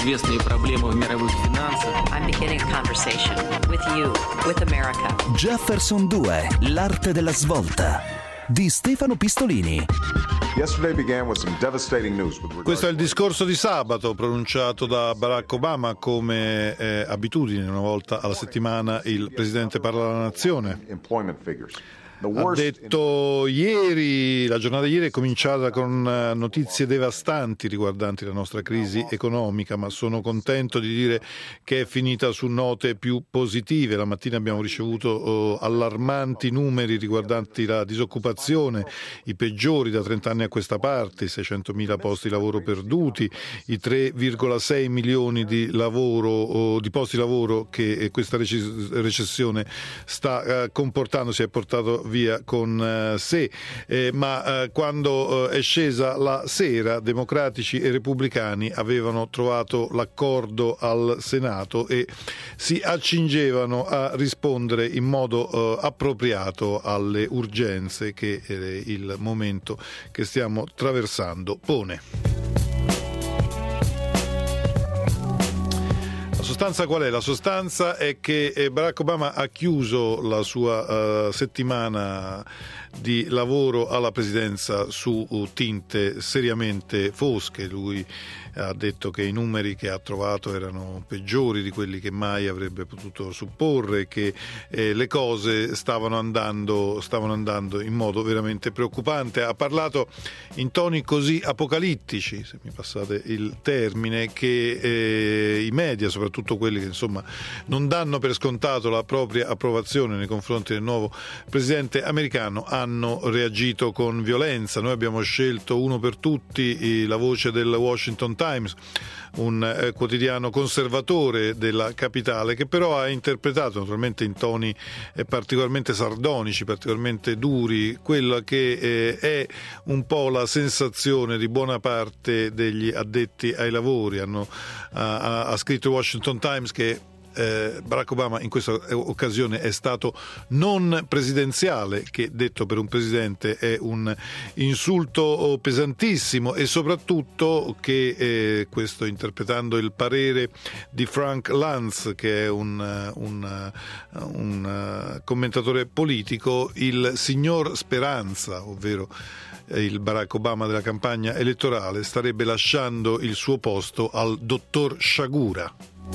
известные проблемы в мировых финансах. I'm beginning a conversation with you, with America. Jefferson 2, l'arte della svolta, di Stefano Pistolini. Questo è il discorso di sabato pronunciato da Barack Obama, come abitudine, una volta alla settimana il presidente parla alla nazione. Ha detto ieri, la giornata di ieri è cominciata con notizie devastanti riguardanti la nostra crisi economica, ma sono contento di dire che è finita su note più positive. La mattina abbiamo ricevuto allarmanti numeri riguardanti la disoccupazione, i peggiori da 30 anni a questa parte, i 600.000 posti di lavoro perduti, i 3,6 milioni di posti di lavoro che questa recessione sta comportando, si è portato via con sé, ma quando è scesa la sera, democratici e repubblicani avevano trovato l'accordo al Senato e si accingevano a rispondere in modo appropriato alle urgenze che il momento che stiamo attraversando pone. La sostanza qual è? La sostanza è che Barack Obama ha chiuso la sua settimana di lavoro alla presidenza su tinte seriamente fosche. Lui ha detto che i numeri che ha trovato erano peggiori di quelli che mai avrebbe potuto supporre, che le cose stavano andando in modo veramente preoccupante. Ha parlato in toni così apocalittici, se mi passate il termine, che i media, soprattutto quelli che insomma non danno per scontato la propria approvazione nei confronti del nuovo presidente americano, hanno reagito con violenza. Noi abbiamo scelto uno per tutti la voce del Washington Times, un quotidiano conservatore della capitale, che però ha interpretato naturalmente in toni particolarmente sardonici, particolarmente duri, quella che è un po' la sensazione di buona parte degli addetti ai lavori. Ha scritto il Washington Times che Barack Obama in questa occasione è stato non presidenziale, che detto per un presidente è un insulto pesantissimo, e soprattutto che questo, interpretando il parere di Frank Luntz, che è un commentatore politico, il signor Speranza, ovvero il Barack Obama della campagna elettorale, starebbe lasciando il suo posto al dottor Sciagura.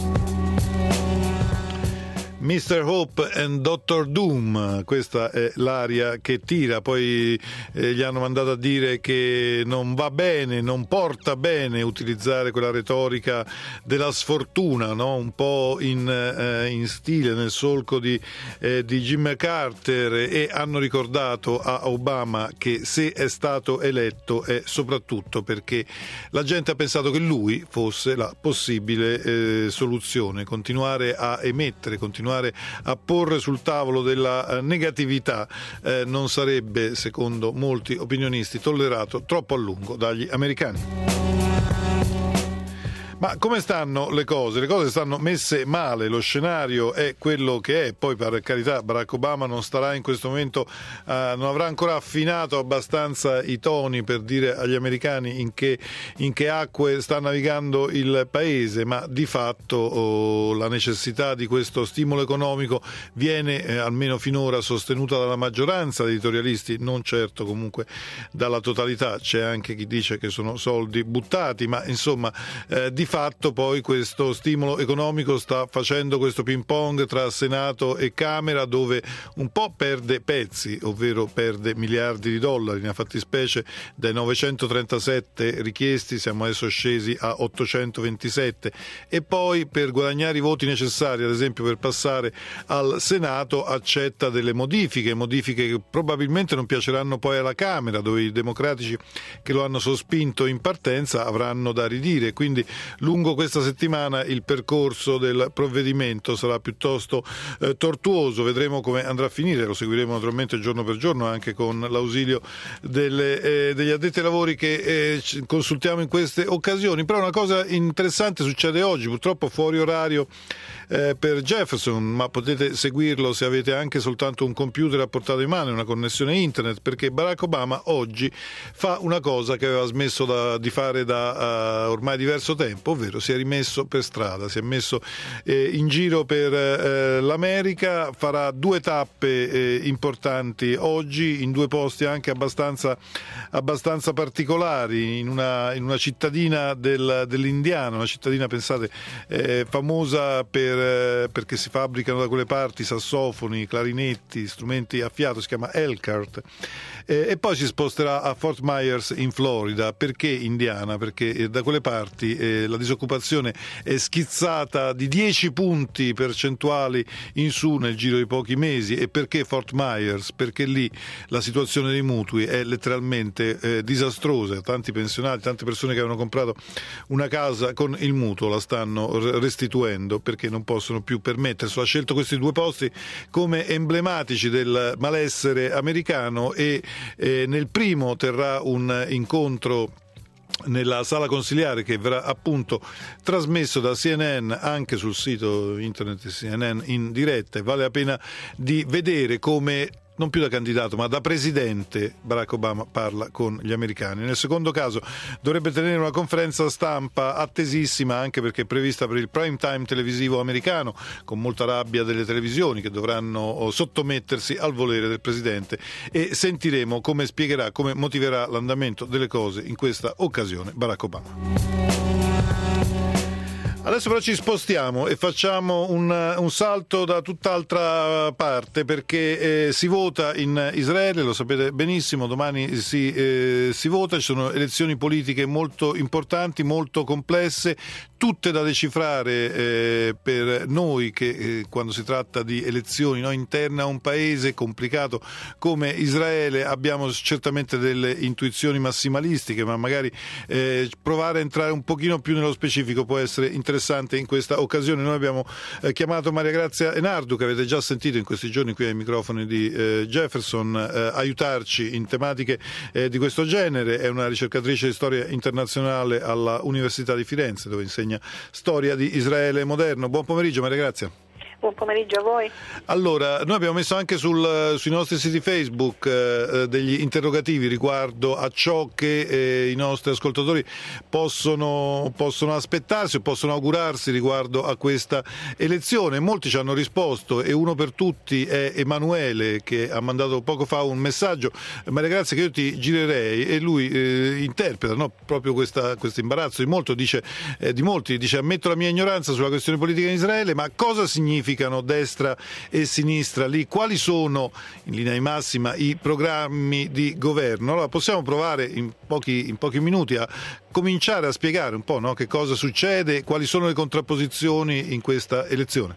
Mr. Hope and Dr. Doom, questa è l'aria che tira. Poi gli hanno mandato a dire che non va bene, non porta bene utilizzare quella retorica della sfortuna, no? Un po' in stile, nel solco di Jimmy Carter, e hanno ricordato a Obama che se è stato eletto è soprattutto perché la gente ha pensato che lui fosse la possibile soluzione. Continuare a emettere, continuare a porre sul tavolo della negatività non sarebbe, secondo molti opinionisti, tollerato troppo a lungo dagli americani. Ma come stanno le cose? Le cose stanno messe male, lo scenario è quello che è. Poi, per carità, Barack Obama non starà in questo momento, non avrà ancora affinato abbastanza i toni per dire agli americani in che acque sta navigando il paese, ma di fatto la necessità di questo stimolo economico viene almeno finora sostenuta dalla maggioranza dei editorialisti, non certo comunque dalla totalità. C'è anche chi dice che sono soldi buttati, ma insomma di fatto poi questo stimolo economico sta facendo questo ping pong tra Senato e Camera, dove un po' perde pezzi, ovvero perde miliardi di dollari. Nella fattispecie dai 937 richiesti siamo adesso scesi a 827, e poi per guadagnare i voti necessari, ad esempio per passare al Senato, accetta delle modifiche che probabilmente non piaceranno poi alla Camera, dove i democratici che lo hanno sospinto in partenza avranno da ridire. Quindi lungo questa settimana il percorso del provvedimento sarà piuttosto tortuoso. Vedremo come andrà a finire, lo seguiremo naturalmente giorno per giorno, anche con l'ausilio degli addetti ai lavori che consultiamo in queste occasioni. Però una cosa interessante succede oggi, purtroppo fuori orario per Jefferson, ma potete seguirlo se avete anche soltanto un computer a portata di mano e una connessione internet, perché Barack Obama oggi fa una cosa che aveva smesso di fare da ormai diverso tempo. campo, ovvero si è rimesso per strada, si è messo in giro per l'America, farà 2 tappe importanti oggi in 2 posti anche abbastanza particolari, in una cittadina dell'Indiana, una cittadina, pensate, famosa perché si fabbricano da quelle parti sassofoni, clarinetti, strumenti a fiato, si chiama Elkhart, e poi si sposterà a Fort Myers in Florida. Perché Indiana? Perché da quelle parti la disoccupazione è schizzata di 10 punti percentuali in su nel giro di pochi mesi. E perché Fort Myers? Perché lì la situazione dei mutui è letteralmente disastrosa. Tanti pensionati, tante persone che avevano comprato una casa con il mutuo la stanno restituendo perché non possono più permettersi. Ha scelto questi 2 posti come emblematici del malessere americano e nel primo terrà un incontro nella sala consiliare che verrà appunto trasmesso da CNN anche sul sito internet di CNN in diretta, e vale la pena di vedere come non più da candidato ma da presidente Barack Obama parla con gli americani. Nel secondo caso dovrebbe tenere una conferenza stampa attesissima, anche perché è prevista per il prime time televisivo americano, con molta rabbia delle televisioni che dovranno sottomettersi al volere del presidente, e sentiremo come spiegherà, come motiverà l'andamento delle cose in questa occasione Barack Obama. Adesso però ci spostiamo e facciamo un salto da tutt'altra parte, perché si vota in Israele, lo sapete benissimo, domani si vota, ci sono elezioni politiche molto importanti, molto complesse, tutte da decifrare per noi che quando si tratta di elezioni interne a un paese complicato come Israele abbiamo certamente delle intuizioni massimalistiche, ma magari provare a entrare un pochino più nello specifico può essere interessante in questa occasione. Noi abbiamo chiamato Maria Grazia Enardu, che avete già sentito in questi giorni qui ai microfoni di Jefferson, aiutarci in tematiche di questo genere. È una ricercatrice di storia internazionale alla Università di Firenze, dove insegna storia di Israele moderno. Buon pomeriggio Maria Grazia. Buon pomeriggio a voi. Allora, noi abbiamo messo anche sui nostri siti Facebook degli interrogativi riguardo a ciò che i nostri ascoltatori possono aspettarsi o possono augurarsi riguardo a questa elezione. Molti ci hanno risposto e uno per tutti è Emanuele, che ha mandato poco fa un messaggio. Maria Grazia, che io ti girerei, e lui interpreta proprio questo imbarazzo di molti, dice: ammetto la mia ignoranza sulla questione politica in Israele, ma cosa significano destra e sinistra lì? Quali sono in linea di massima i programmi di governo? Allora possiamo provare in pochi minuti a cominciare a spiegare un po', che cosa succede, quali sono le contrapposizioni in questa elezione.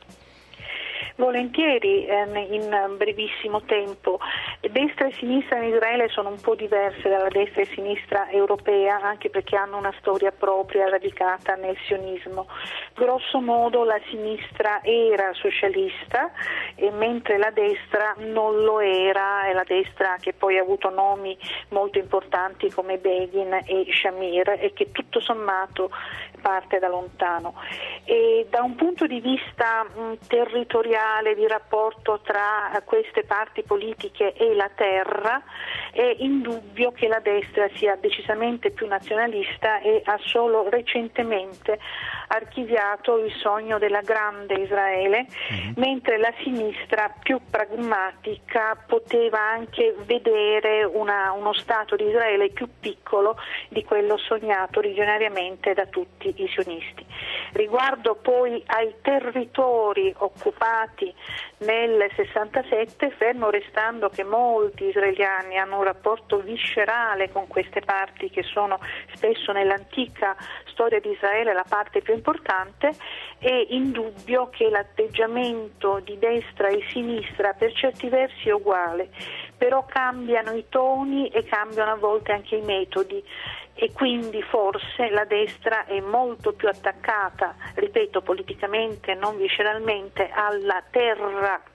Volentieri, in brevissimo tempo. Destra e sinistra in Israele sono un po' diverse dalla destra e sinistra europea, anche perché hanno una storia propria radicata nel sionismo. Grosso modo la sinistra era socialista, e mentre la destra non lo era, è la destra che poi ha avuto nomi molto importanti come Begin e Shamir, e che tutto sommato parte da lontano. E da un punto di vista territoriale, di rapporto tra queste parti politiche e la terra, è indubbio che la destra sia decisamente più nazionalista e ha solo recentemente archiviato il sogno della grande Israele, mentre la sinistra, più pragmatica, poteva anche vedere uno Stato di Israele più piccolo di quello sognato originariamente da tutti i sionisti. Riguardo poi ai territori occupati nel 67, fermo restando che molti israeliani hanno un rapporto viscerale con queste parti, che sono spesso nell'antica storia di Israele la parte più importante, è indubbio che l'atteggiamento di destra e sinistra per certi versi è uguale, però cambiano i toni e cambiano a volte anche i metodi, e quindi forse la destra è molto più attaccata, ripeto, politicamente, non visceralmente, alla terra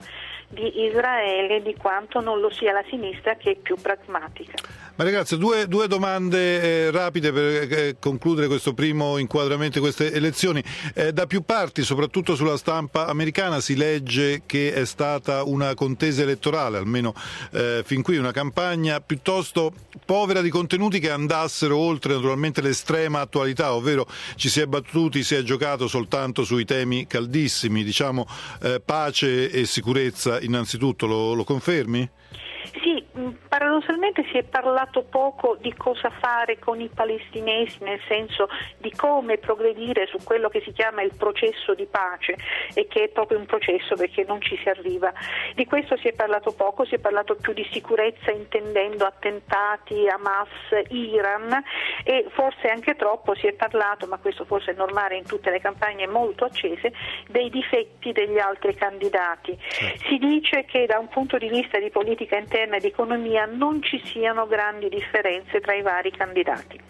di Israele di quanto non lo sia la sinistra, che è più pragmatica. Maria Grazia, due domande rapide per concludere questo primo inquadramento di queste elezioni. Da più parti, soprattutto sulla stampa americana, si legge che è stata una contesa elettorale, almeno fin qui una campagna piuttosto povera di contenuti che andassero oltre naturalmente l'estrema attualità, ovvero ci si è battuti, si è giocato soltanto sui temi caldissimi, diciamo pace e sicurezza innanzitutto, lo confermi? Sì, paradossalmente si è parlato poco di cosa fare con i palestinesi, nel senso di come progredire su quello che si chiama il processo di pace, e che è proprio un processo perché non ci si arriva. Di questo si è parlato poco, si è parlato più di sicurezza intendendo attentati, Hamas, Iran, e forse anche troppo si è parlato, ma questo forse è normale in tutte le campagne molto accese, dei difetti degli altri candidati. Si dice che da un punto di vista di politica interna e di economia non ci siano grandi differenze tra i vari candidati.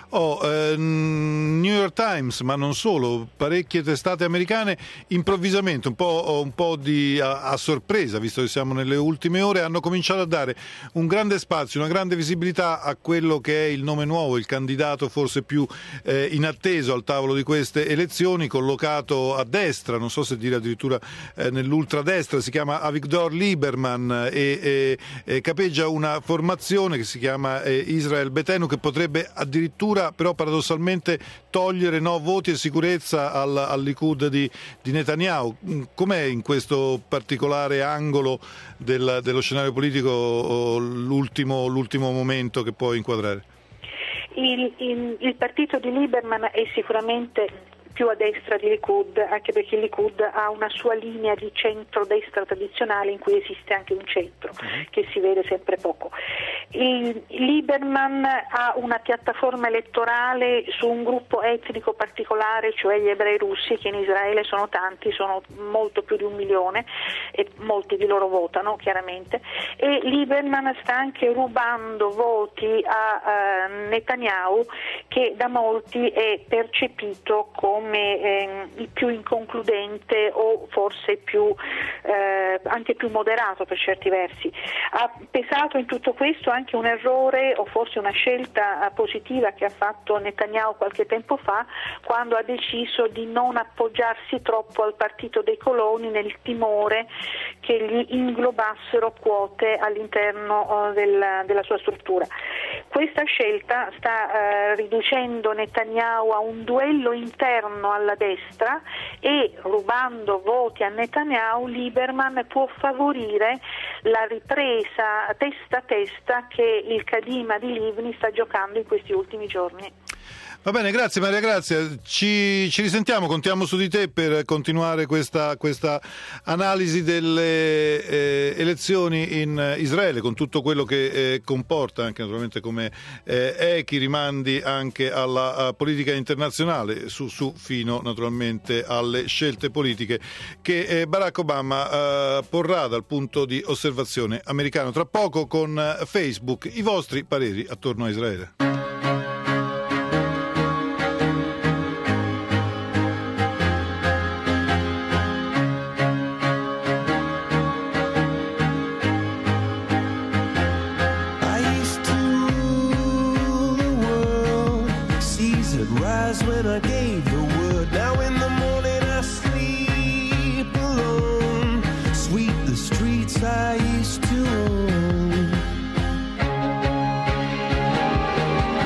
New York Times, ma non solo, parecchie testate americane improvvisamente, un po' a sorpresa, visto che siamo nelle ultime ore, hanno cominciato a dare un grande spazio, una grande visibilità a quello che è il nome nuovo, il candidato forse più inatteso al tavolo di queste elezioni, collocato a destra, non so se dire addirittura nell'ultradestra, si chiama Avigdor Lieberman e capeggia una formazione che si chiama Israel Betenu, che potrebbe addirittura però paradossalmente togliere voti e sicurezza al Likud di Netanyahu. Com'è in questo particolare angolo dello scenario politico l'ultimo momento che può inquadrare? Il partito di Lieberman è sicuramente più a destra di Likud, anche perché il Likud ha una sua linea di centro-destra tradizionale in cui esiste anche un centro, che si vede sempre poco. Lieberman ha una piattaforma elettorale su un gruppo etnico particolare, cioè gli ebrei russi, che in Israele sono tanti, sono molto più di 1 milione, e molti di loro votano chiaramente, e Lieberman sta anche rubando voti a Netanyahu, che da molti è percepito come il più inconcludente o forse anche più moderato per certi versi. Ha pesato in tutto questo anche un errore o forse una scelta positiva che ha fatto Netanyahu qualche tempo fa, quando ha deciso di non appoggiarsi troppo al partito dei coloni, nel timore che gli inglobassero quote all'interno della sua struttura. Questa scelta sta riducendo Netanyahu a un duello interno alla destra, e rubando voti a Netanyahu, Lieberman può favorire la ripresa testa a testa che il Kadima di Livni sta giocando in questi ultimi giorni. Va bene, grazie Maria Grazia, ci risentiamo, contiamo su di te per continuare questa analisi delle elezioni in Israele, con tutto quello che comporta, anche naturalmente come echi, rimandi anche alla politica internazionale, su fino naturalmente alle scelte politiche che Barack Obama porrà dal punto di osservazione americano. Tra poco con Facebook i vostri pareri attorno a Israele. When I gave the word, now in the morning I sleep alone. Sweep the streets I used to own.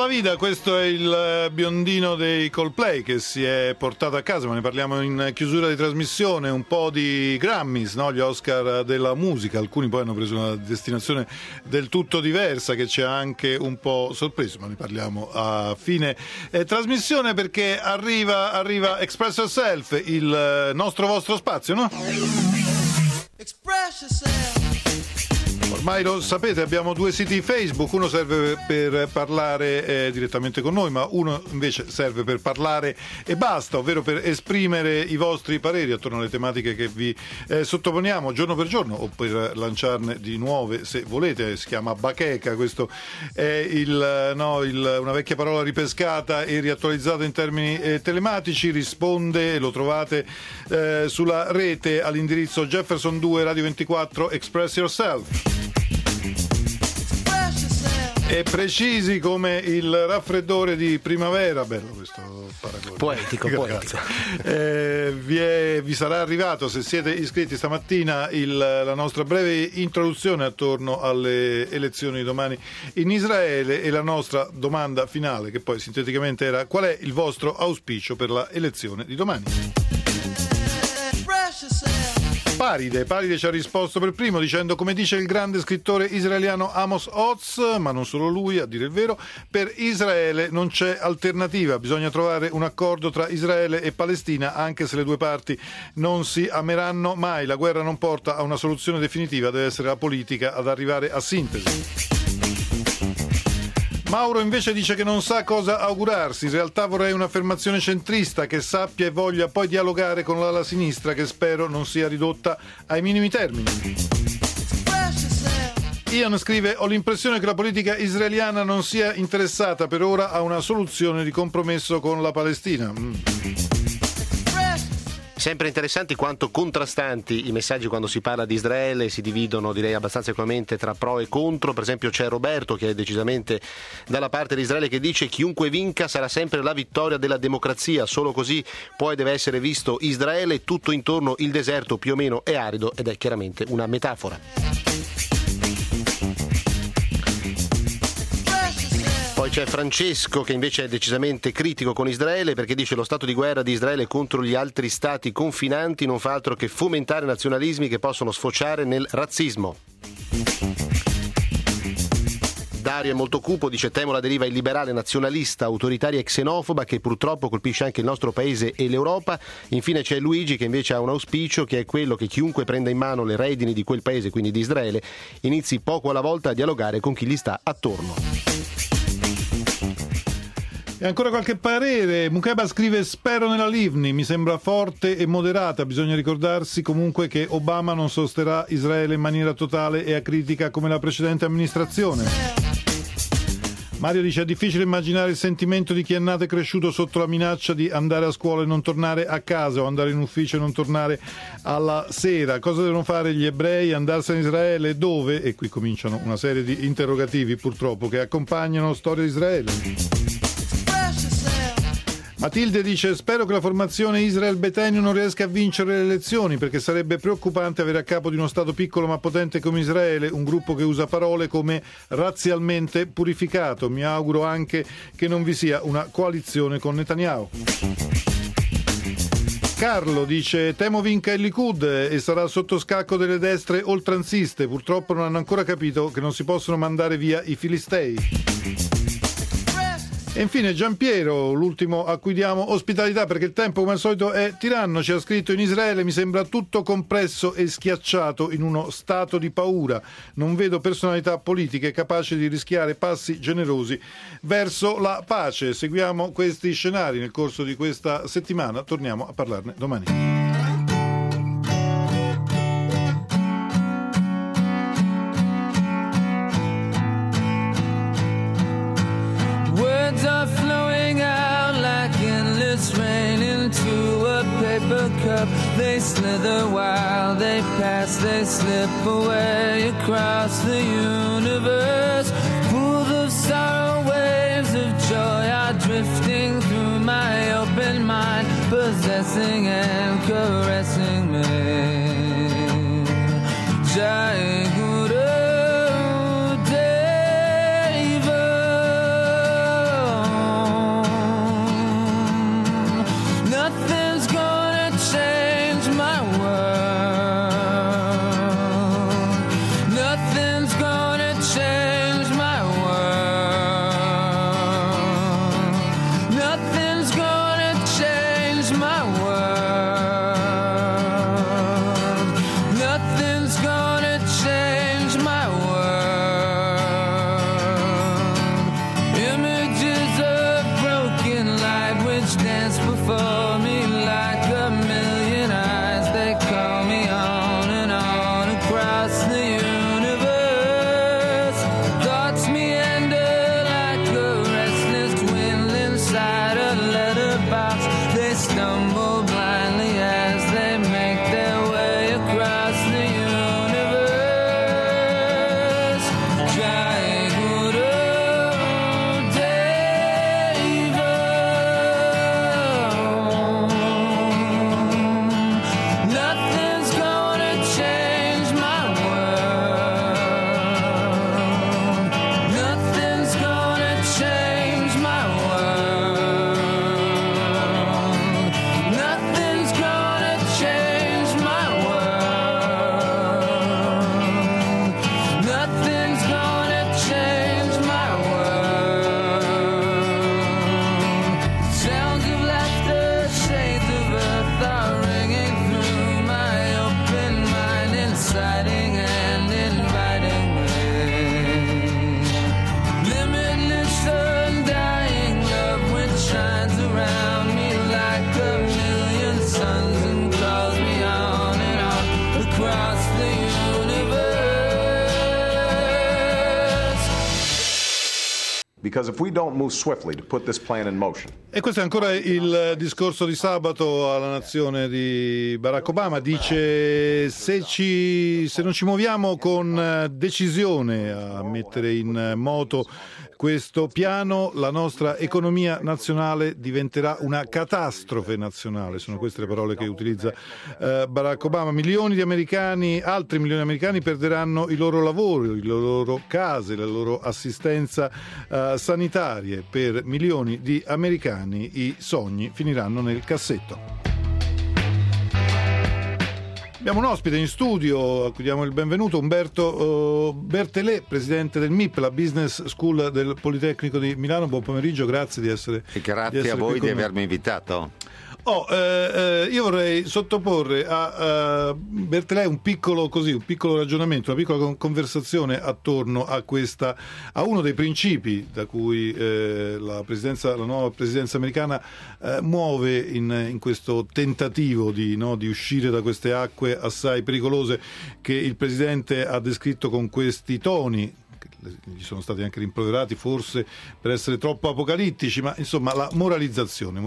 la Vida, questo è il biondino dei Coldplay che si è portato a casa, ma ne parliamo in chiusura di trasmissione. Un po' di Grammys, no? Gli Oscar della musica, alcuni poi hanno preso una destinazione del tutto diversa che ci ha anche un po' sorpreso, ma ne parliamo a fine trasmissione, perché arriva Express Yourself, il nostro vostro spazio, no? Express yourself. Ormai lo sapete, abbiamo due siti Facebook, uno serve per parlare direttamente con noi, ma uno invece serve per parlare e basta, ovvero per esprimere i vostri pareri attorno alle tematiche che vi sottoponiamo giorno per giorno, o per lanciarne di nuove se volete. Si chiama bacheca, questo è una vecchia parola ripescata e riattualizzata in termini telematici. Risponde, lo trovate sulla rete all'indirizzo Jefferson 2 Radio 24 Express Yourself. E precisi come il raffreddore di primavera, bello questo paragone. Poetico. Vi sarà arrivato, se siete iscritti stamattina, la nostra breve introduzione attorno alle elezioni di domani in Israele, e la nostra domanda finale, che poi sinteticamente era: qual è il vostro auspicio per la elezione di domani? Paride ci ha risposto per primo dicendo: come dice il grande scrittore israeliano Amos Oz, ma non solo lui, a dire il vero, per Israele non c'è alternativa, bisogna trovare un accordo tra Israele e Palestina, anche se le due parti non si ameranno mai, la guerra non porta a una soluzione definitiva, deve essere la politica ad arrivare a sintesi. Mauro invece dice che non sa cosa augurarsi, in realtà vorrei un'affermazione centrista che sappia e voglia poi dialogare con l'ala sinistra, che spero non sia ridotta ai minimi termini. Ian scrive: ho l'impressione che la politica israeliana non sia interessata per ora a una soluzione di compromesso con la Palestina. Sempre interessanti quanto contrastanti i messaggi quando si parla di Israele, si dividono direi abbastanza equamente tra pro e contro. Per esempio c'è Roberto che è decisamente dalla parte di Israele, che dice: chiunque vinca sarà sempre la vittoria della democrazia, solo così poi deve essere visto Israele, tutto intorno il deserto più o meno è arido, ed è chiaramente una metafora. Poi c'è Francesco che invece è decisamente critico con Israele, perché dice: lo stato di guerra di Israele contro gli altri stati confinanti non fa altro che fomentare nazionalismi che possono sfociare nel razzismo. Dario è molto cupo, dice: temo la deriva illiberale, nazionalista, autoritaria e xenofoba che purtroppo colpisce anche il nostro paese e l'Europa. Infine c'è Luigi che invece ha un auspicio, che è quello che chiunque prenda in mano le redini di quel paese, quindi di Israele, inizi poco alla volta a dialogare con chi gli sta attorno. E ancora qualche parere. Mukeba scrive: spero nella Livni, mi sembra forte e moderata, bisogna ricordarsi comunque che Obama non sosterrà Israele in maniera totale e acritica come la precedente amministrazione. Mario dice: è difficile immaginare il sentimento di chi è nato e cresciuto sotto la minaccia di andare a scuola e non tornare a casa, o andare in ufficio e non tornare alla sera. Cosa devono fare gli ebrei? Andarsene in Israele? Dove? E qui cominciano una serie di interrogativi purtroppo che accompagnano la storia di Israele. Matilde dice: spero che la formazione Israel Betenio non riesca a vincere le elezioni, perché sarebbe preoccupante avere a capo di uno stato piccolo ma potente come Israele un gruppo che usa parole come razzialmente purificato. Mi auguro anche che non vi sia una coalizione con Netanyahu. Carlo dice: temo vinca il Likud e sarà sotto scacco delle destre oltranziste, purtroppo non hanno ancora capito che non si possono mandare via i filistei. E infine Giampiero, l'ultimo a cui diamo ospitalità perché il tempo come al solito è tiranno, ci ha scritto: in Israele mi sembra tutto compresso e schiacciato in uno stato di paura, non vedo personalità politiche capaci di rischiare passi generosi verso la pace. Seguiamo questi scenari nel corso di questa settimana, torniamo a parlarne domani. Are flowing out like endless rain into a paper cup. They slither while they pass, they slip away across the universe. Pools of sorrow, waves of joy are drifting through my open mind, possessing and caressing me. Jai Guru Deva. Nothing's gonna change my world. Nothing's gonna change my world. Images of broken light which dance before me like a million eyes. They call me on and on across the universe. Thoughts meander like a restless wind inside a letterbox. They stumble blindly as they make their way across the universe. Jai Guru Deva. Nothing's gonna change my world. Nothing's gonna change my world. Nothing's gonna change my world. Nothing's gonna change my world. Sounds of laughter, shades of earth are ringing through my open mind, inciting and inviting me. Limitless, undying love which shines around me like a million suns and calls me on and on across the universe. Because if we don't move swiftly to put this plan in motion, E questo è ancora il discorso di sabato alla nazione di Barack Obama. Dice: se non ci muoviamo con decisione a mettere in moto questo piano, la nostra economia nazionale diventerà una catastrofe nazionale. Sono queste le parole che utilizza Barack Obama. Milioni di americani, altri milioni di americani perderanno il loro lavoro, le loro case, la loro assistenza sanitarie. Per milioni di americani i sogni finiranno nel cassetto. Abbiamo un ospite in studio, a cui diamo il benvenuto, Umberto Bertelè, presidente del MIP, la Business School del Politecnico di Milano. Buon pomeriggio, grazie di essere E grazie a voi di avermi invitato. Io vorrei sottoporre a Bertelè un piccolo ragionamento, una piccola conversazione attorno a uno dei principi da cui la nuova presidenza americana muove in questo tentativo di uscire da queste acque assai pericolose che il presidente ha descritto con questi toni. Gli sono stati anche rimproverati forse per essere troppo apocalittici, ma insomma la moralizzazione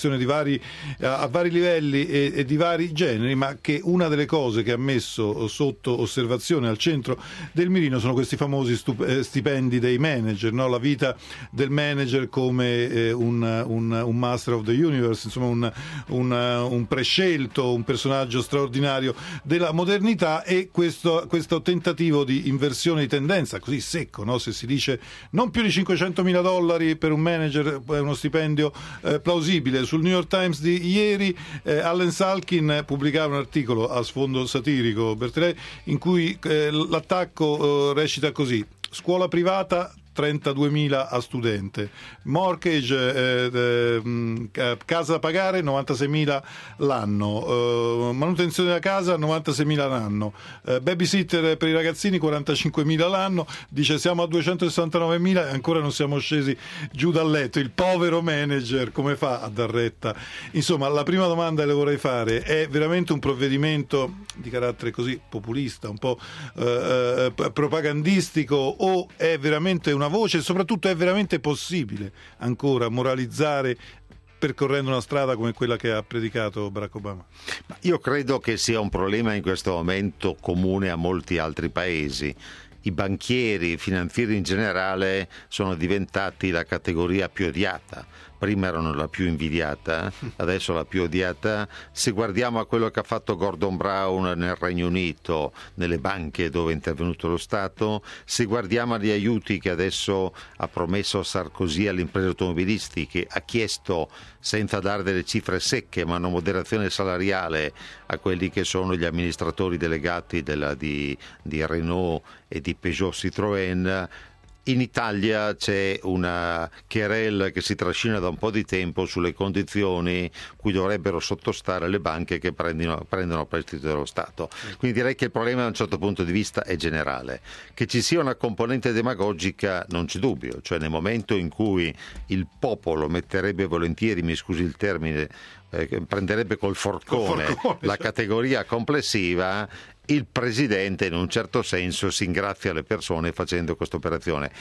a vari livelli e di vari generi, ma che una delle cose che ha messo sotto osservazione al centro del mirino sono questi famosi stipendi dei manager, no? La vita del manager come un master of the universe, insomma un prescelto, un personaggio straordinario della modernità, e questo tentativo di inversione di tendenza così secco, no? Se si dice non più di $500.000 per un manager è uno stipendio plausibile. Sul New York Times di ieri Allen Salkin pubblicava un articolo a sfondo satirico, Bertelè, in cui l'attacco recita così: scuola privata 32.000 a studente, mortgage, casa da pagare 96.000 l'anno, manutenzione della casa 96.000 l'anno, babysitter per i ragazzini 45.000 l'anno. Dice siamo a 269.000 e ancora non siamo scesi giù dal letto. Il povero manager come fa a dar retta? Insomma, la prima domanda che le vorrei fare: è veramente un provvedimento di carattere così populista, un po' propagandistico, o è veramente una voce, e soprattutto è veramente possibile ancora moralizzare percorrendo una strada come quella che ha predicato Barack Obama? Io credo che sia un problema in questo momento comune a molti altri paesi. I banchieri, i finanzieri in generale sono diventati la categoria più odiata. Prima erano la più invidiata, adesso la più odiata. Se guardiamo a quello che ha fatto Gordon Brown nel Regno Unito, nelle banche dove è intervenuto lo Stato, se guardiamo agli aiuti che adesso ha promesso Sarkozy alle imprese automobilistiche, ha chiesto, senza dare delle cifre secche, ma una moderazione salariale a quelli che sono gli amministratori delegati di Renault e di Peugeot Citroën. In Italia c'è una querela che si trascina da un po' di tempo sulle condizioni cui dovrebbero sottostare le banche che prendono prestiti dello Stato. Quindi direi che il problema da un certo punto di vista è generale. Che ci sia una componente demagogica non c'è dubbio, cioè nel momento in cui il popolo metterebbe volentieri, mi scusi il termine, prenderebbe col forcone la categoria complessiva, il Presidente in un certo senso si ingrazia le persone facendo questa operazione.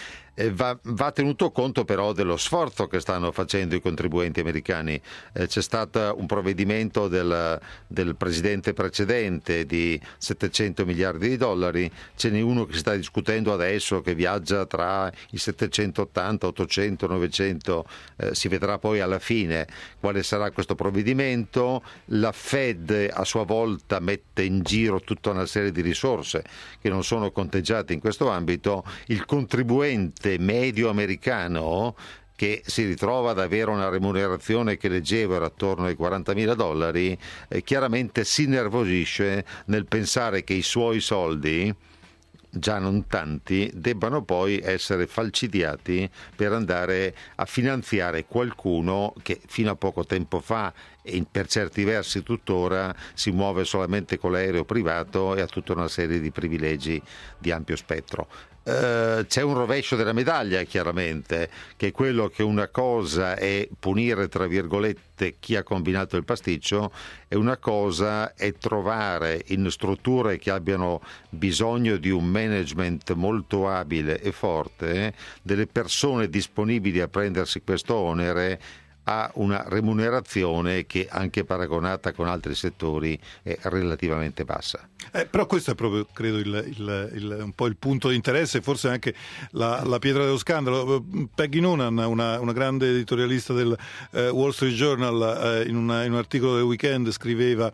Va tenuto conto però dello sforzo che stanno facendo i contribuenti americani. C'è stato un provvedimento del Presidente precedente di 700 miliardi di dollari, ce n'è uno che si sta discutendo adesso che viaggia tra i 780, 800, 900, si vedrà poi alla fine quale sarà questo provvedimento. La Fed a sua volta mette in giro tutta una serie di risorse che non sono conteggiate in questo ambito. Il contribuente medio americano, che si ritrova ad avere una remunerazione che leggevo era attorno ai $40.000, chiaramente si innervosisce nel pensare che i suoi soldi, già non tanti, debbano poi essere falcidiati per andare a finanziare qualcuno che fino a poco tempo fa e per certi versi tuttora si muove solamente con l'aereo privato e ha tutta una serie di privilegi di ampio spettro. C'è un rovescio della medaglia chiaramente, che è quello che una cosa è punire tra virgolette chi ha combinato il pasticcio e una cosa è trovare in strutture che abbiano bisogno di un management molto abile e forte delle persone disponibili a prendersi questo onere a una remunerazione che anche paragonata con altri settori è relativamente bassa. Però questo è proprio, credo, un po' il punto di interesse e forse anche la pietra dello scandalo. Peggy Noonan, una grande editorialista del Wall Street Journal, in un articolo del Weekend scriveva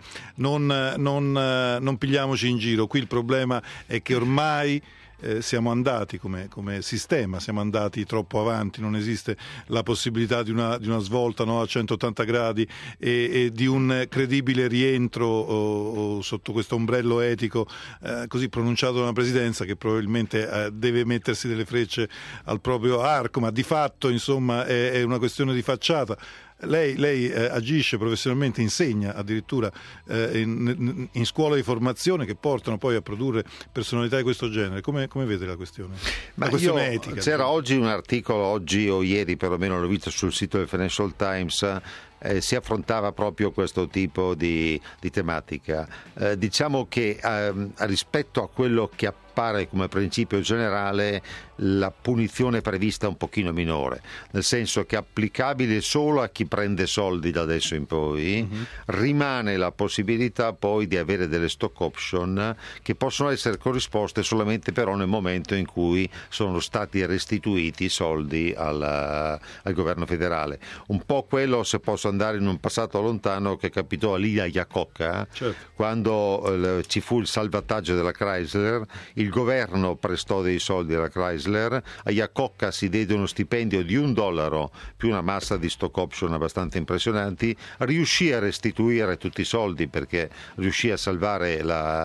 non pigliamoci in giro, qui il problema è che ormai siamo andati come sistema, siamo andati troppo avanti, non esiste la possibilità di una svolta, no, a 180 gradi e di un credibile rientro sotto questo ombrello etico così pronunciato da una presidenza che probabilmente deve mettersi delle frecce al proprio arco, ma di fatto insomma è una questione di facciata. Lei agisce professionalmente, insegna addirittura in scuole di formazione che portano poi a produrre personalità di questo genere. Come vede la questione? La questione etica. C'era oggi un articolo, oggi o ieri perlomeno l'ho visto sul sito del Financial Times, si affrontava proprio questo tipo di tematica. Diciamo che rispetto a quello che appare come principio generale, la punizione prevista è un pochino minore, nel senso che è applicabile solo a chi prende soldi da adesso in poi. Rimane la possibilità poi di avere delle stock option che possono essere corrisposte solamente però nel momento in cui sono stati restituiti i soldi al governo federale. Un po' quello, se posso andare in un passato lontano, che capitò a Lia Iacocca, certo, quando ci fu il salvataggio della Chrysler. Il governo prestò dei soldi alla Chrysler, a Iacocca si diede uno stipendio di $1 più una massa di stock option abbastanza impressionanti, riuscì a restituire tutti i soldi perché riuscì a salvare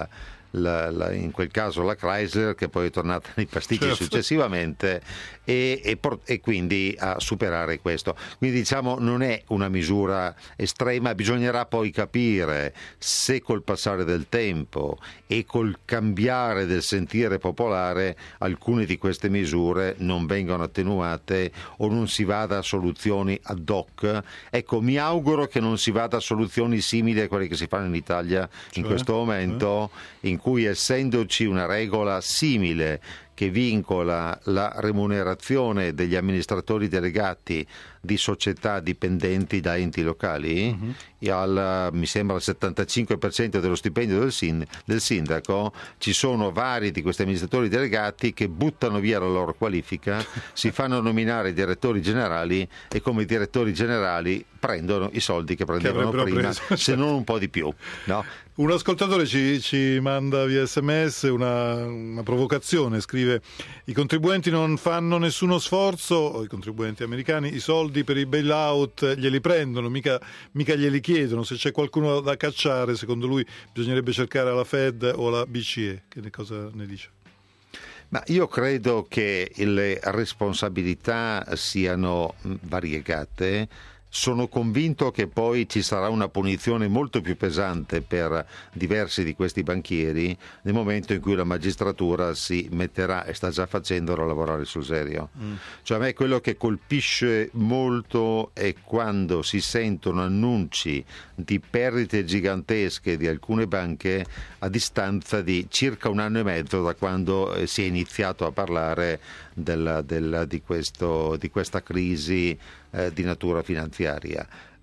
in quel caso la Chrysler, che poi è tornata nei pasticci, certo, successivamente e quindi a superare questo. Quindi diciamo non è una misura estrema, bisognerà poi capire se col passare del tempo e col cambiare del sentire popolare alcune di queste misure non vengono attenuate o non si vada a soluzioni ad hoc. Ecco, mi auguro che non si vada a soluzioni simili a quelle che si fanno in Italia in questo momento, in cui essendoci una regola simile che vincola la remunerazione degli amministratori delegati di società dipendenti da enti locali, mi sembra il 75% dello stipendio del sindaco, ci sono vari di questi amministratori delegati che buttano via la loro qualifica, si fanno nominare direttori generali e come direttori generali prendono i soldi che prendevano prima, se non un po' di più, no? Un ascoltatore ci manda via SMS una provocazione, scrive: i contribuenti non fanno nessuno sforzo, i contribuenti americani, i soldi per i bailout glieli prendono, mica glieli chiedono. Se c'è qualcuno da cacciare, secondo lui bisognerebbe cercare la Fed o la BCE. Che cosa ne dice? Ma io credo che le responsabilità siano variegate. Sono convinto che poi ci sarà una punizione molto più pesante per diversi di questi banchieri nel momento in cui la magistratura si metterà, e sta già facendolo, a lavorare sul serio. Cioè, a me quello che colpisce molto è quando si sentono annunci di perdite gigantesche di alcune banche a distanza di circa 1 anno e mezzo da quando si è iniziato a parlare di questa crisi di natura finanziaria.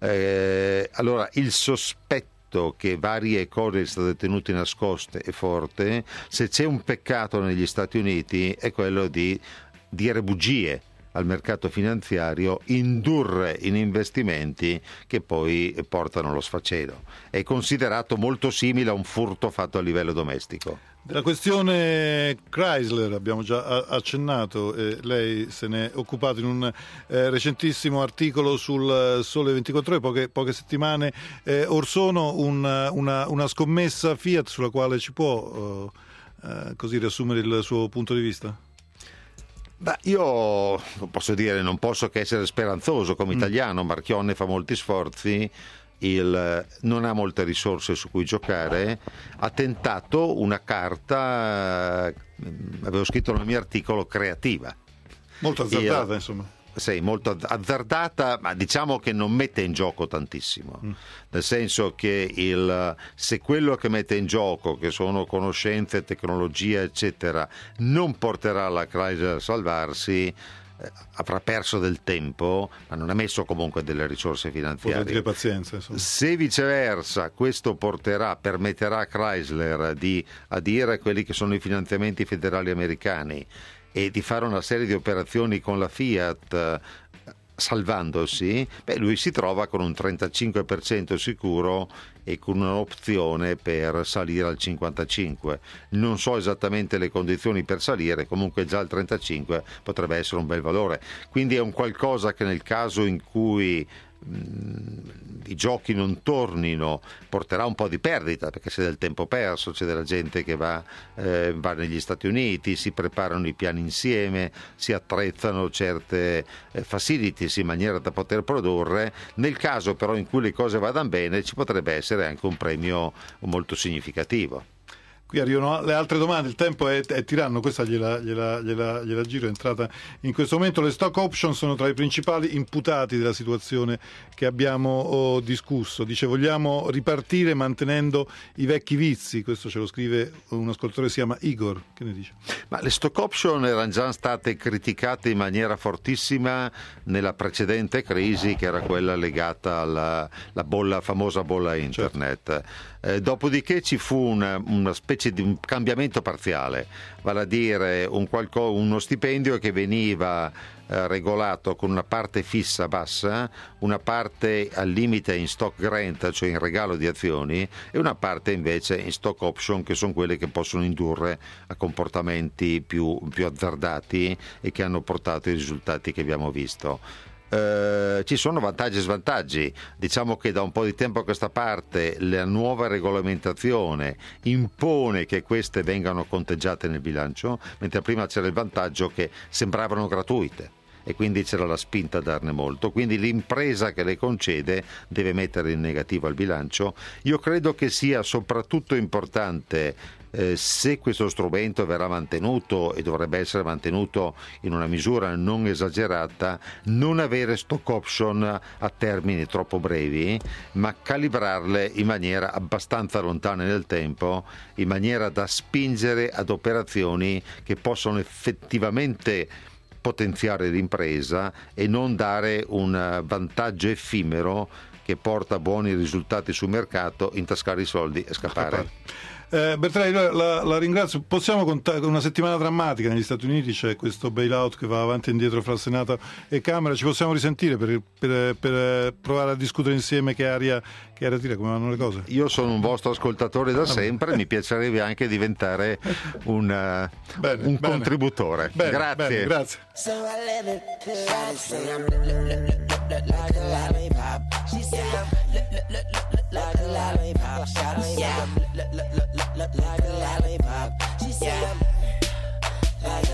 Allora, il sospetto che varie cose siano tenute nascoste è forte. Se c'è un peccato negli Stati Uniti è quello di dire bugie al mercato finanziario, indurre in investimenti che poi portano allo sfacelo. È considerato molto simile a un furto fatto a livello domestico. Della questione Chrysler abbiamo già accennato, lei se ne è occupato in un recentissimo articolo sul Sole 24 Ore, poche settimane or sono, una scommessa Fiat sulla quale ci può così riassumere il suo punto di vista? Beh, io posso dire, non posso che essere speranzoso come italiano. Marchionne fa molti sforzi, non ha molte risorse su cui giocare, ha tentato una carta, avevo scritto nel mio articolo, creativa. Molto azzardata, insomma. Sì, molto azzardata, ma diciamo che non mette in gioco tantissimo, nel senso che se quello che mette in gioco, che sono conoscenze, tecnologia eccetera, non porterà la Chrysler a salvarsi, avrà perso del tempo, ma non ha messo comunque delle risorse finanziarie. Potrà dire pazienza, insomma. Se viceversa questo permetterà a Chrysler di adire quelli che sono i finanziamenti federali americani e di fare una serie di operazioni con la Fiat salvandosi, lui si trova con un 35% sicuro e con un'opzione per salire al 55%. Non so esattamente le condizioni per salire, comunque già il 35% potrebbe essere un bel valore. Quindi è un qualcosa che nel caso in cui i giochi non tornino porterà un po' di perdita, perché c'è del tempo perso, c'è della gente che va negli Stati Uniti, si preparano i piani insieme, si attrezzano certe facilities in maniera da poter produrre. Nel caso però in cui le cose vadano bene ci potrebbe essere anche un premio molto significativo. Qui arrivano le altre domande, il tempo è tiranno, questa gliela giro, è entrata in questo momento. Le stock option sono tra i principali imputati della situazione che abbiamo discusso. Dice, vogliamo ripartire mantenendo i vecchi vizi, questo ce lo scrive un ascoltatore, si chiama Igor, che ne dice? Ma le stock option erano già state criticate in maniera fortissima nella precedente crisi, che era quella legata alla famosa bolla internet. Certo. Dopodiché ci fu una specie di un cambiamento parziale, vale a dire uno stipendio che veniva regolato con una parte fissa bassa, una parte al limite in stock grant, cioè in regalo di azioni, e una parte invece in stock option, che sono quelle che possono indurre a comportamenti più azzardati e che hanno portato i risultati che abbiamo visto. Ci sono vantaggi e svantaggi. Diciamo che da un po' di tempo a questa parte la nuova regolamentazione impone che queste vengano conteggiate nel bilancio, mentre prima c'era il vantaggio che sembravano gratuite e quindi c'era la spinta a darne molto, quindi l'impresa che le concede deve mettere in negativo al bilancio. Io credo che sia soprattutto importante, se questo strumento verrà mantenuto, e dovrebbe essere mantenuto in una misura non esagerata, non avere stock option a termini troppo brevi, ma calibrarle in maniera abbastanza lontana nel tempo, in maniera da spingere ad operazioni che possono effettivamente potenziare l'impresa e non dare un vantaggio effimero che porta buoni risultati sul mercato, intascare i soldi e scappare. Bertrelli, la ringrazio. Possiamo contare una settimana drammatica negli Stati Uniti, c'è questo bailout che va avanti e indietro fra Senato e Camera. Ci possiamo risentire per provare a discutere insieme che aria tira, come vanno le cose? Io sono un vostro ascoltatore da sempre, mi piacerebbe anche diventare un contributore. Bene, grazie. So I let it say I'm like a lollipop. She said I'm like a lollipop. Yeah, like a lollipop. She said I'm like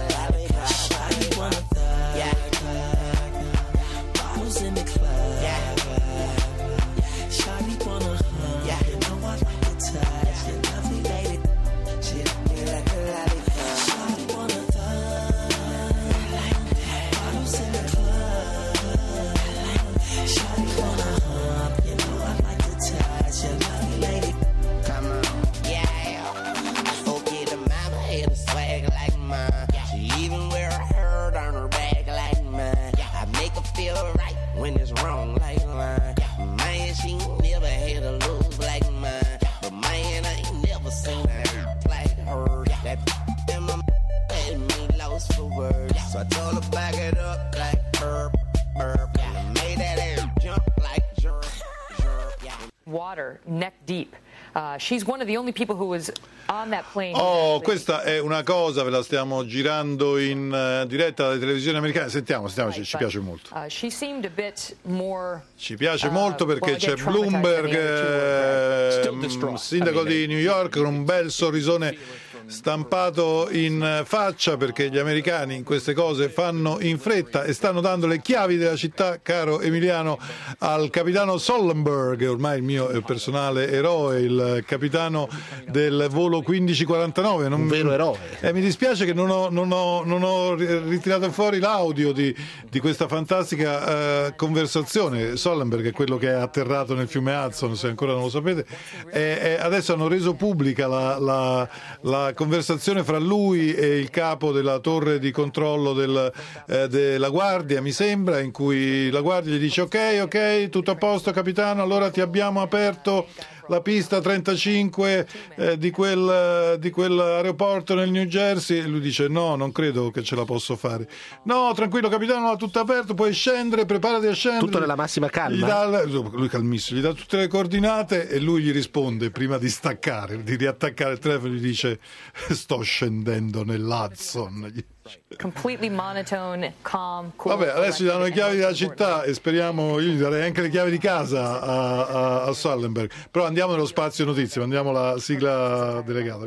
Water neck deep. She's one of the only people who was on that plane. Questa è una cosa, ve la stiamo girando in diretta dalle televisioni americane. Sentiamo, ci piace molto. She seemed a bit more. Ci piace molto perché c'è Bloomberg, sindaco di New York, con un bel sorrisone stampato in faccia, perché gli americani in queste cose fanno in fretta e stanno dando le chiavi della città, caro Emiliano, al capitano Sullenberg, ormai il mio personale eroe, il capitano del volo 1549. Un vero eroe. Mi dispiace che non ho ritirato fuori l'audio di questa fantastica conversazione. Sullenberg è quello che è atterrato nel fiume Hudson, se ancora non lo sapete, adesso hanno reso pubblica la conversazione fra lui e il capo della torre di controllo della guardia, mi sembra, in cui la guardia gli dice ok, tutto a posto capitano, allora ti abbiamo aperto la pista 35 di quell'aeroporto nel New Jersey, e lui dice no, non credo che ce la posso fare. No, tranquillo capitano, ha tutto aperto, puoi scendere, preparati a scendere. Tutto nella massima calma. Lui calmissimo, gli dà tutte le coordinate e lui gli risponde, prima di staccare, di riattaccare il telefono, gli dice sto scendendo nell'Hudson. Completely monotone, calm, cool. Vabbè, adesso gli danno le chiavi della città e speriamo, io gli darei anche le chiavi di casa a Sullenberg. Però andiamo nello spazio notizie, mandiamo la sigla delegata.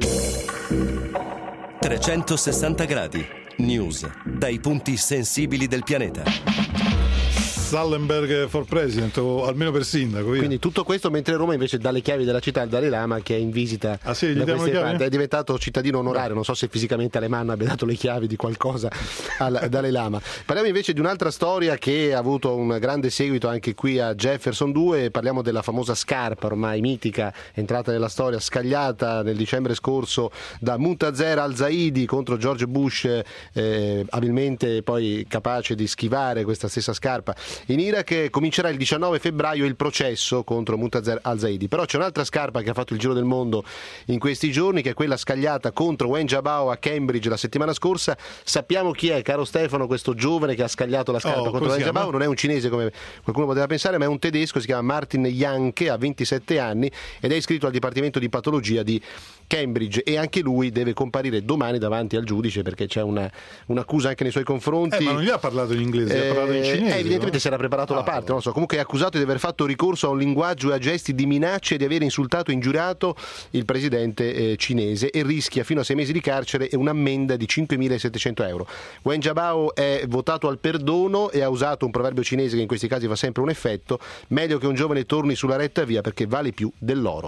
360 gradi, news dai punti sensibili del pianeta. Sullenberg for president, o almeno per sindaco. Via. Quindi tutto questo mentre Roma invece dà le chiavi della città al Dalai Lama, che è in visita da queste parti. È diventato cittadino onorario. Non so se fisicamente Alemanno abbia dato le chiavi di qualcosa al Dalai Lama. Parliamo invece di un'altra storia che ha avuto un grande seguito anche qui a Jefferson 2. Parliamo della famosa scarpa ormai mitica, entrata nella storia, scagliata nel dicembre scorso da Muntazer al-Zaidi contro George Bush, abilmente poi capace di schivare questa stessa scarpa. In Iraq comincerà il 19 febbraio il processo contro Muntazer al-Zaidi, però c'è un'altra scarpa che ha fatto il giro del mondo in questi giorni, che è quella scagliata contro Wen Jiabao a Cambridge la settimana scorsa. Sappiamo chi è, caro Stefano, questo giovane che ha scagliato la scarpa contro Wen Jiabao? Non è un cinese come qualcuno poteva pensare, ma è un tedesco, si chiama Martin Janke, ha 27 anni ed è iscritto al Dipartimento di Patologia di Cambridge, e anche lui deve comparire domani davanti al giudice perché c'è un'accusa anche nei suoi confronti. Ma non gli ha parlato in inglese, gli ha parlato in cinese. Evidentemente si era preparato la parte, non so. Comunque è accusato di aver fatto ricorso a un linguaggio e a gesti di minacce e di aver insultato e ingiuriato il presidente cinese, e rischia fino a 6 mesi di carcere e un'ammenda di 5.700 euro. Wen Jiabao è votato al perdono e ha usato un proverbio cinese che in questi casi fa sempre un effetto: meglio che un giovane torni sulla retta via perché vale più dell'oro.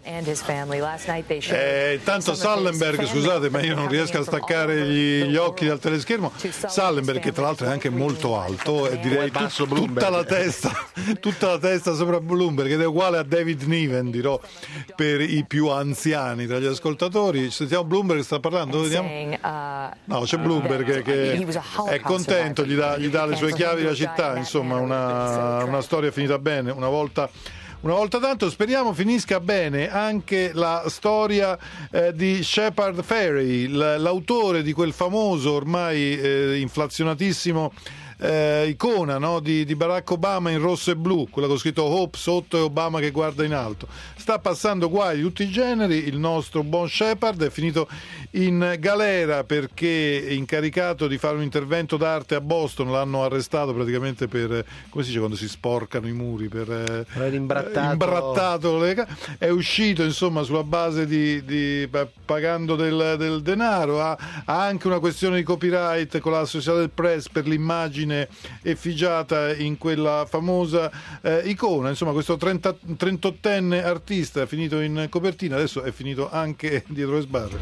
Tanto Sullenberg, scusate, ma io non riesco a staccare gli occhi dal teleschermo. Sullenberg, che tra l'altro è anche molto alto, e direi tutta la testa sopra Bloomberg, ed è uguale a David Niven, dirò per i più anziani tra gli ascoltatori. Sentiamo Bloomberg, sta parlando, vediamo. No, c'è Bloomberg che è contento, gli dà le sue chiavi della città. Insomma, una storia finita bene una volta tanto. Speriamo finisca bene anche la storia di Shepard Fairey, l'autore di quel famoso, ormai inflazionatissimo icona, no? di Barack Obama in rosso e blu, quella con scritto Hope sotto e Obama che guarda in alto. Sta passando guai di tutti i generi. Il nostro buon Shepard è finito in galera perché incaricato di fare un intervento d'arte a Boston. L'hanno arrestato praticamente per, come si dice quando si sporcano i muri, per imbrattato. È uscito insomma sulla base di pagando del denaro. Ha anche una questione di copyright con la Associated Press per l'immagine effigiata in quella famosa icona. Insomma, questo 38enne artista è finito in copertina, adesso è finito anche dietro le sbarre.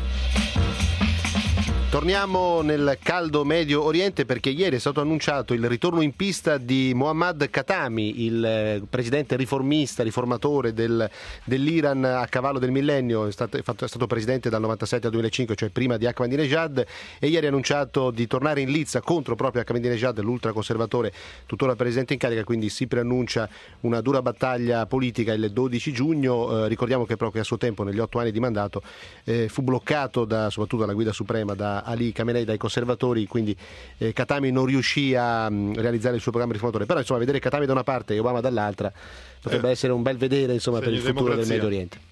Torniamo nel caldo Medio Oriente, perché ieri è stato annunciato il ritorno in pista di Mohammad Khatami, il presidente riformatore dell'Iran a cavallo del millennio. È stato presidente dal 97 al 2005, cioè prima di Ahmadinejad, e ieri ha annunciato di tornare in lizza contro proprio Ahmadinejad, l'ultraconservatore tuttora presidente in carica, quindi si preannuncia una dura battaglia politica il 12 giugno. Ricordiamo che proprio a suo tempo, negli 8 anni di mandato, fu bloccato soprattutto dalla guida suprema da a Ali Khamenei dai conservatori, quindi Khatami non riuscì a realizzare il suo programma riformatore. Però insomma, vedere Khatami da una parte e Obama dall'altra potrebbe essere un bel vedere, insomma, per il futuro del Medio Oriente.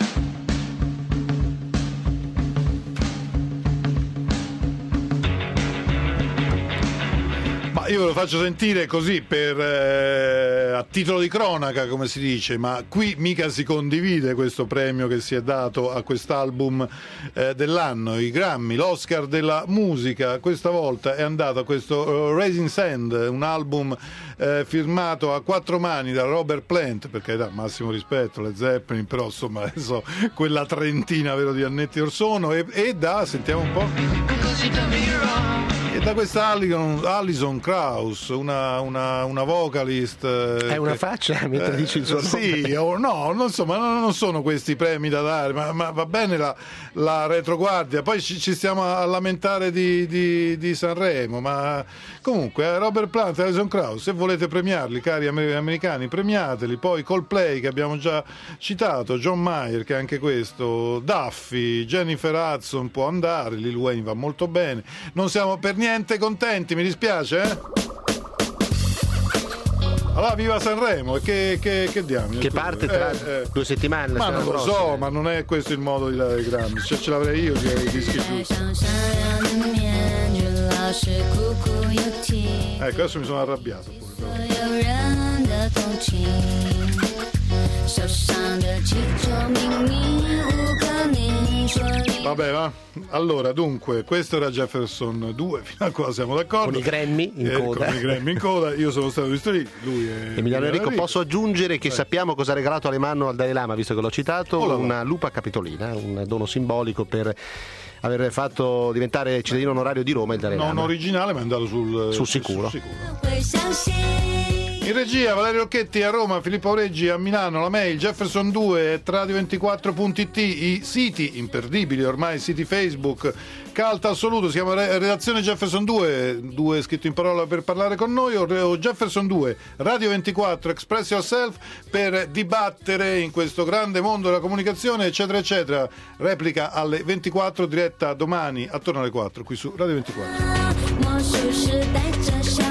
Io ve lo faccio sentire così per a titolo di cronaca, come si dice, ma qui mica si condivide questo premio che si è dato a quest'album dell'anno, i Grammy, l'Oscar della musica. Questa volta è andato a questo Raising Sand, un album firmato a 4 mani da Robert Plant, per carità, massimo rispetto, le Zeppelin, però insomma adesso quella trentina vero di annetti or sono, e da, sentiamo un po', e da questa Alison Krauss, una vocalist. È una faccia mentre dici il suo nome? Sì, no, insomma, non sono questi premi da dare, ma va bene la retroguardia. Poi ci stiamo a lamentare di Sanremo, ma comunque Robert Plant e Alison Krauss, se volete premiarli, cari americani, premiateli. Poi Coldplay, che abbiamo già citato, John Mayer, che è anche questo, Duffy, Jennifer Hudson può andare, Lil Wayne va molto bene. Non siamo per niente contenti, mi dispiace, Allora, viva Sanremo, che diamine? Che parte tra 2 settimane? Ma non lo so, ma non è questo il modo di dare i Grammy. Ce l'avrei io i dischi giusti. Ecco, adesso mi sono arrabbiato Vabbè, va. Allora, dunque, questo era Jefferson 2, fino a qua siamo d'accordo. Con i Grammy in coda. Io sono stato visto lì, lui è Emiliano Enrico. Posso aggiungere che sappiamo cosa ha regalato Alemanno al Dalai Lama, visto che l'ho citato, una lupa capitolina, un dono simbolico per aver fatto diventare cittadino onorario di Roma il Dalai Lama. Non originale, ma è andato sul sicuro. In regia Valerio Rocchetti a Roma, Filippo Aureggi a Milano, la mail Jefferson2@radio24.it, i siti imperdibili ormai, siti Facebook, Calta Assoluto, si chiama redazione Jefferson 2 scritto in parola per parlare con noi, o Jefferson 2 Radio 24 Express Yourself per dibattere in questo grande mondo della comunicazione, eccetera eccetera. Replica alle 24, diretta domani attorno alle 4 qui su Radio 24.